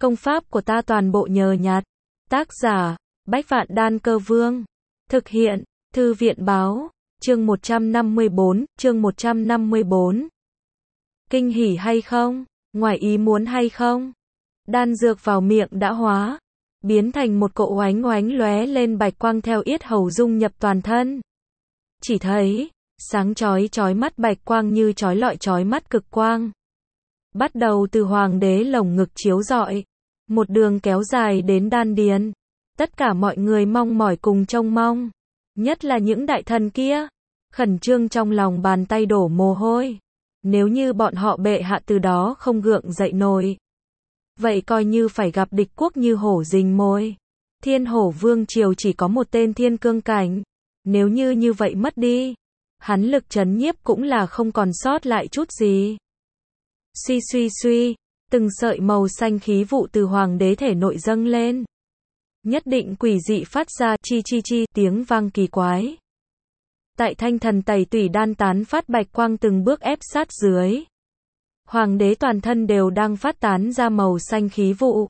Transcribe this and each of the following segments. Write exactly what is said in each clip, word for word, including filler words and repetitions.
Công pháp của ta toàn bộ nhờ nhặt. Tác giả, Bách Vạn Đan Cơ Vương. Thực hiện, Thư viện Báo. Chương một trăm năm mươi bốn, chương một trăm năm mươi bốn. Kinh hỉ hay không? Ngoài ý muốn hay không? Đan dược vào miệng đã hóa, biến thành một cỗ oánh oánh lóe lên bạch quang theo yết hầu dung nhập toàn thân. Chỉ thấy, sáng chói chói mắt bạch quang như chói lọi chói mắt cực quang. Bắt đầu từ hoàng đế lồng ngực chiếu rọi, một đường kéo dài đến đan điền. Tất cả mọi người mong mỏi cùng trông mong, nhất là những đại thần kia, khẩn trương trong lòng bàn tay đổ mồ hôi. Nếu như bọn họ bệ hạ từ đó không gượng dậy nổi, vậy coi như phải gặp địch quốc như hổ rình mồi. Thiên Hổ Vương triều chỉ có một tên thiên cương cảnh, nếu như như vậy mất đi, hắn lực trấn nhiếp cũng là không còn sót lại chút gì. Suy suy suy, từng sợi màu xanh khí vụ từ hoàng đế thể nội dâng lên. Nhất định quỷ dị phát ra chi chi chi tiếng vang kỳ quái. Tại thanh thần tẩy tủy đan tán phát bạch quang từng bước ép sát dưới. Hoàng đế toàn thân đều đang phát tán ra màu xanh khí vụ.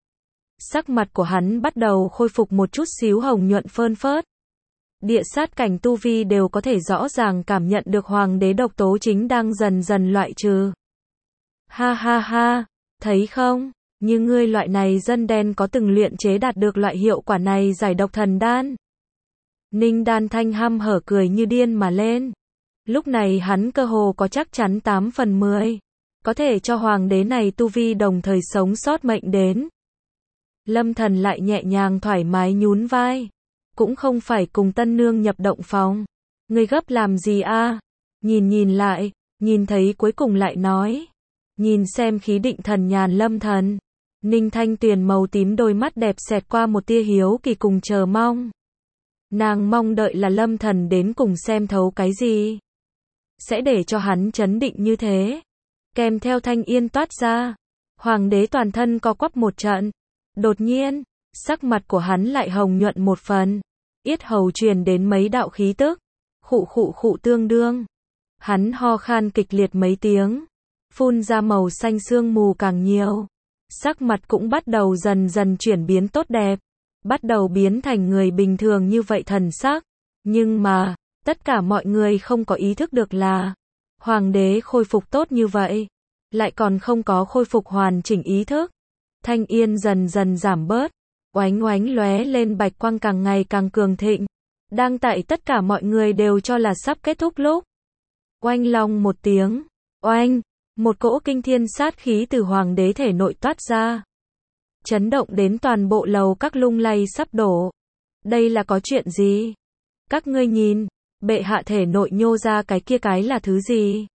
Sắc mặt của hắn bắt đầu khôi phục một chút xíu hồng nhuận phơn phớt. Địa sát cảnh tu vi đều có thể rõ ràng cảm nhận được hoàng đế độc tố chính đang dần dần loại trừ. Ha ha ha, thấy không? Như ngươi loại này dân đen có từng luyện chế đạt được loại hiệu quả này giải độc thần đan. Ninh Đan Thanh hăm hở cười như điên mà lên. Lúc này hắn cơ hồ có chắc chắn tám phần mười. Có thể cho hoàng đế này tu vi đồng thời sống sót mệnh đến. Lâm Thần lại nhẹ nhàng thoải mái nhún vai. Cũng không phải cùng tân nương nhập động phòng. Ngươi gấp làm gì a? Nhìn nhìn lại, nhìn thấy cuối cùng lại nói. Nhìn xem khí định thần nhàn Lâm Thần. Ninh Thanh Tuyền màu tím đôi mắt đẹp xẹt qua một tia hiếu kỳ cùng chờ mong. Nàng mong đợi là Lâm Thần đến cùng xem thấu cái gì, sẽ để cho hắn chấn định như thế. Kèm theo thanh yên toát ra, hoàng đế toàn thân co quắp một trận. Đột nhiên, sắc mặt của hắn lại hồng nhuận một phần, yết hầu truyền đến mấy đạo khí tức, khụ khụ khụ tương đương. Hắn ho khan kịch liệt mấy tiếng, phun ra màu xanh sương mù càng nhiều. Sắc mặt cũng bắt đầu dần dần chuyển biến tốt đẹp, bắt đầu biến thành người bình thường như vậy thần sắc. Nhưng mà, tất cả mọi người không có ý thức được là, hoàng đế khôi phục tốt như vậy, lại còn không có khôi phục hoàn chỉnh ý thức. Thanh yên dần dần giảm bớt, oánh oánh lóe lên bạch quang càng ngày càng cường thịnh. Đang tại tất cả mọi người đều cho là sắp kết thúc lúc. Oanh long một tiếng, oanh, một cỗ kinh thiên sát khí từ hoàng đế thể nội toát ra. Chấn động đến toàn bộ lầu các lung lay sắp đổ. Đây là có chuyện gì? Các ngươi nhìn, bệ hạ thể nội nhô ra cái kia cái là thứ gì?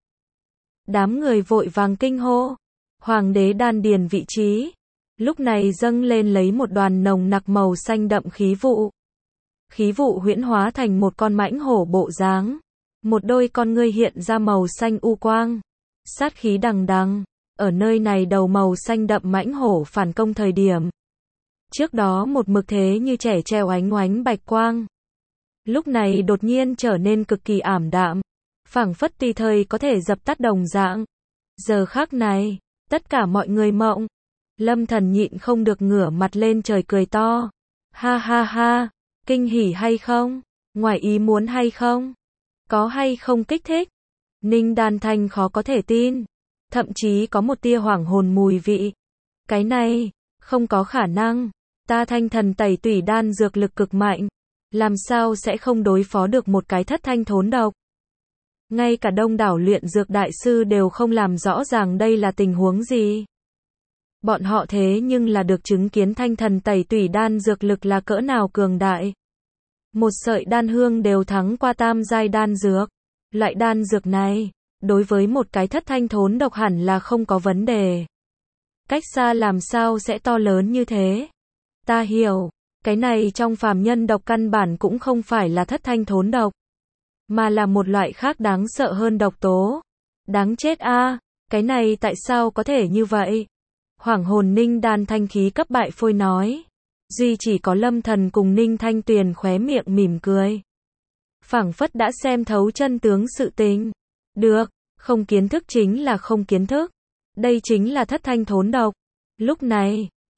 Đám người vội vàng kinh hô. Hoàng đế đan điền vị trí, lúc này dâng lên lấy một đoàn nồng nặc màu xanh đậm khí vụ. Khí vụ huyễn hóa thành một con mãnh hổ bộ dáng. Một đôi con ngươi hiện ra màu xanh u quang. Sát khí đằng đằng. Ở nơi này đầu màu xanh đậm mãnh hổ phản công thời điểm. Trước đó một mực thế như trẻ treo ánh oánh bạch quang. Lúc này đột nhiên trở nên cực kỳ ảm đạm. Phảng phất tùy thời có thể dập tắt đồng dạng. Giờ khắc này, tất cả mọi người mộng. Lâm Thần nhịn không được ngửa mặt lên trời cười to. Ha ha ha, kinh hỉ hay không? Ngoài ý muốn hay không? Có hay không kích thích? Ninh Đan Thanh khó có thể tin. Thậm chí có một tia hoảng hồn mùi vị. Cái này, không có khả năng. Ta thanh thần tẩy tủy đan dược lực cực mạnh. Làm sao sẽ không đối phó được một cái thất thanh thốn độc? Ngay cả đông đảo luyện dược đại sư đều không làm rõ ràng đây là tình huống gì. Bọn họ thế nhưng là được chứng kiến thanh thần tẩy tủy đan dược lực là cỡ nào cường đại. Một sợi đan hương đều thắng qua tam giai đan dược. Loại đan dược này, đối với một cái thất thanh thốn độc hẳn là không có vấn đề. Cách xa làm sao sẽ to lớn như thế? Ta hiểu, cái này trong phàm nhân độc căn bản cũng không phải là thất thanh thốn độc, mà là một loại khác đáng sợ hơn độc tố. Đáng chết a, cái này tại sao có thể như vậy? Hoảng hồn Ninh Đan Thanh khí cấp bại phôi nói. Duy chỉ có Lâm Thần cùng Ninh Thanh Tuyền khóe miệng mỉm cười. Phảng phất đã xem thấu chân tướng sự tình. Được, không kiến thức chính là không kiến thức. Đây chính là thất thanh thốn độc. Lúc này,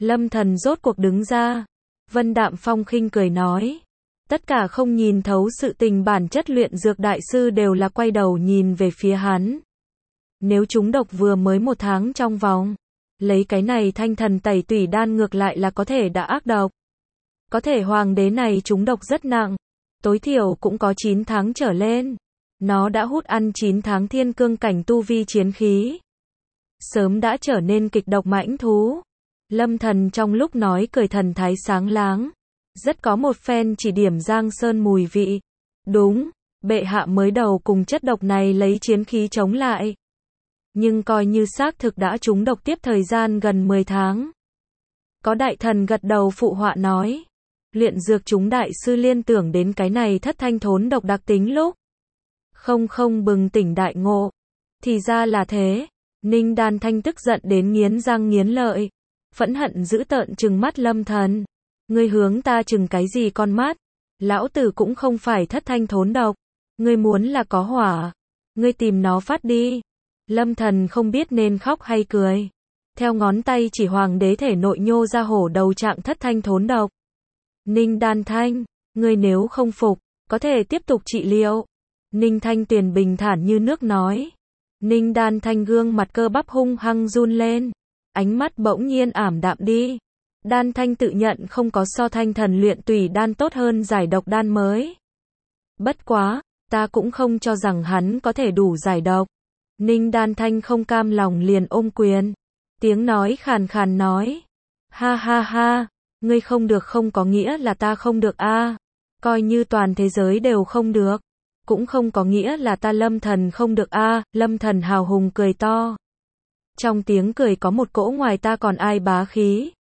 Lâm Thần rốt cuộc đứng ra. Vân Đạm Phong khinh cười nói. Tất cả không nhìn thấu sự tình bản chất luyện dược đại sư đều là quay đầu nhìn về phía hắn. Nếu chúng độc vừa mới một tháng trong vòng, lấy cái này thanh thần tẩy tủy đan ngược lại là có thể đã ác độc. Có thể hoàng đế này chúng độc rất nặng, tối thiểu cũng có chín tháng trở lên. Nó đã hút ăn chín tháng thiên cương cảnh tu vi chiến khí. Sớm đã trở nên kịch độc mãnh thú. Lâm Thần trong lúc nói cười thần thái sáng láng. Rất có một phen chỉ điểm giang sơn mùi vị. Đúng, bệ hạ mới đầu cùng chất độc này lấy chiến khí chống lại. Nhưng coi như xác thực đã trúng độc tiếp thời gian gần mười tháng. Có đại thần gật đầu phụ họa nói. Luyện dược chúng đại sư liên tưởng đến cái này thất thanh thốn độc đặc tính lúc. Không không bừng tỉnh đại ngộ. Thì ra là thế. Ninh Đan Thanh tức giận đến nghiến răng nghiến lợi. Phẫn hận dữ tợn trừng mắt Lâm Thần. Ngươi hướng ta trừng cái gì con mắt? Lão tử cũng không phải thất thanh thốn độc. Ngươi muốn là có hỏa. Ngươi tìm nó phát đi. Lâm Thần không biết nên khóc hay cười. Theo ngón tay chỉ hoàng đế thể nội nhô ra hổ đầu trạng thất thanh thốn độc. Ninh Đan Thanh, ngươi nếu không phục, có thể tiếp tục trị liệu. Ninh Thanh Tuyền bình thản như nước nói. Ninh Đan Thanh gương mặt cơ bắp hung hăng run lên. Ánh mắt bỗng nhiên ảm đạm đi. Đan Thanh tự nhận không có so thanh thần luyện tùy đan tốt hơn giải độc đan mới. Bất quá, ta cũng không cho rằng hắn có thể đủ giải độc. Ninh Đan Thanh không cam lòng liền ôm quyền. Tiếng nói khàn khàn nói. Ha ha ha, ngươi không được không có nghĩa là ta không được a. Coi như toàn thế giới đều không được. Cũng không có nghĩa là ta Lâm Thần không được a. Lâm Thần hào hùng cười to. Trong tiếng cười có một cỗ ngoài ta còn ai bá khí.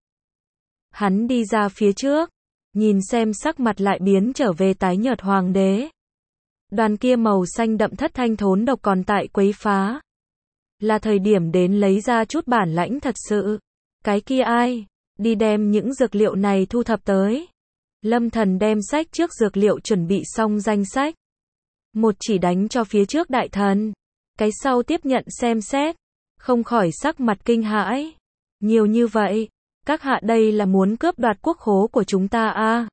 Hắn đi ra phía trước. Nhìn xem sắc mặt lại biến trở về tái nhợt hoàng đế. Đoàn kia màu xanh đậm thất thanh thốn độc còn tại quấy phá. Là thời điểm đến lấy ra chút bản lãnh thật sự. Cái kia ai? Đi đem những dược liệu này thu thập tới. Lâm Thần đem sách trước dược liệu chuẩn bị xong danh sách. Một chỉ đánh cho phía trước đại thần. Cái sau tiếp nhận xem xét. Không khỏi sắc mặt kinh hãi. Nhiều như vậy. Các hạ đây là muốn cướp đoạt quốc khố của chúng ta a.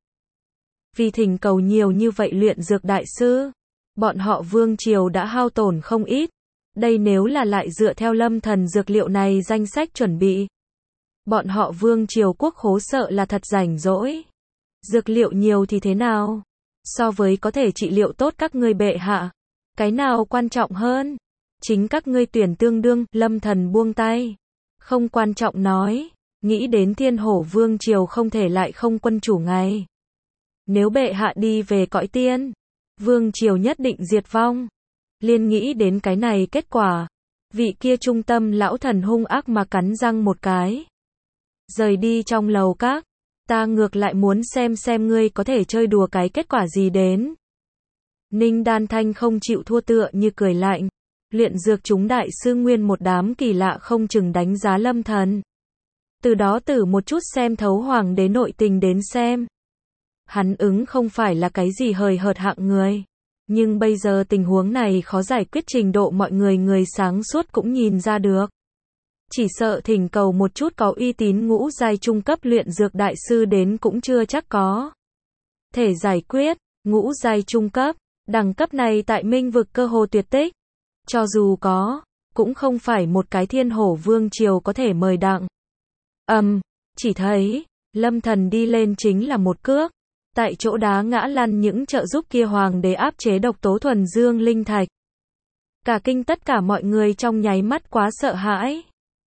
Vì thỉnh cầu nhiều như vậy luyện dược đại sư. Bọn họ vương triều đã hao tổn không ít. Đây nếu là lại dựa theo Lâm Thần dược liệu này danh sách chuẩn bị. Bọn họ vương triều quốc khố sợ là thật rảnh rỗi. Dược liệu nhiều thì thế nào? So với có thể trị liệu tốt các ngươi bệ hạ. Cái nào quan trọng hơn? Chính các ngươi tuyển tương đương. Lâm Thần buông tay. Không quan trọng nói. Nghĩ đến thiên hổ vương triều không thể lại không quân chủ ngày. Nếu bệ hạ đi về cõi tiên. Vương triều nhất định diệt vong. Liên nghĩ đến cái này kết quả. Vị kia trung tâm lão thần hung ác mà cắn răng một cái. Rời đi trong lầu các. Ta ngược lại muốn xem xem ngươi có thể chơi đùa cái kết quả gì đến. Ninh Đan Thanh không chịu thua tựa như cười lạnh. Luyện dược chúng đại sư nguyên một đám kỳ lạ không chừng đánh giá Lâm Thần. Từ đó từ một chút xem thấu hoàng đế nội tình đến xem. Hắn ứng không phải là cái gì hời hợt hạng người. Nhưng bây giờ tình huống này khó giải quyết trình độ mọi người người sáng suốt cũng nhìn ra được. Chỉ sợ thỉnh cầu một chút có uy tín ngũ giai trung cấp luyện dược đại sư đến cũng chưa chắc có thể giải quyết. Ngũ giai trung cấp, đẳng cấp này tại Minh vực cơ hồ tuyệt tích. Cho dù có, cũng không phải một cái thiên hổ vương triều có thể mời đặng. Ầm, um, chỉ thấy, Lâm Thần đi lên chính là một cước. Tại chỗ đá ngã lăn những trợ giúp kia hoàng đế áp chế độc tố thuần dương linh thạch. Cả kinh tất cả mọi người trong nháy mắt quá sợ hãi.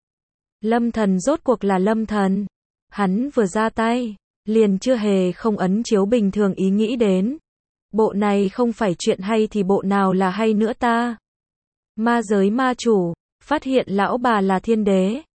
Lâm Thần rốt cuộc là Lâm Thần. Hắn vừa ra tay, liền chưa hề không ấn chiếu bình thường ý nghĩ đến. Bộ này không phải chuyện hay thì bộ nào là hay nữa ta. Ma giới ma chủ, phát hiện lão bà là thiên đế.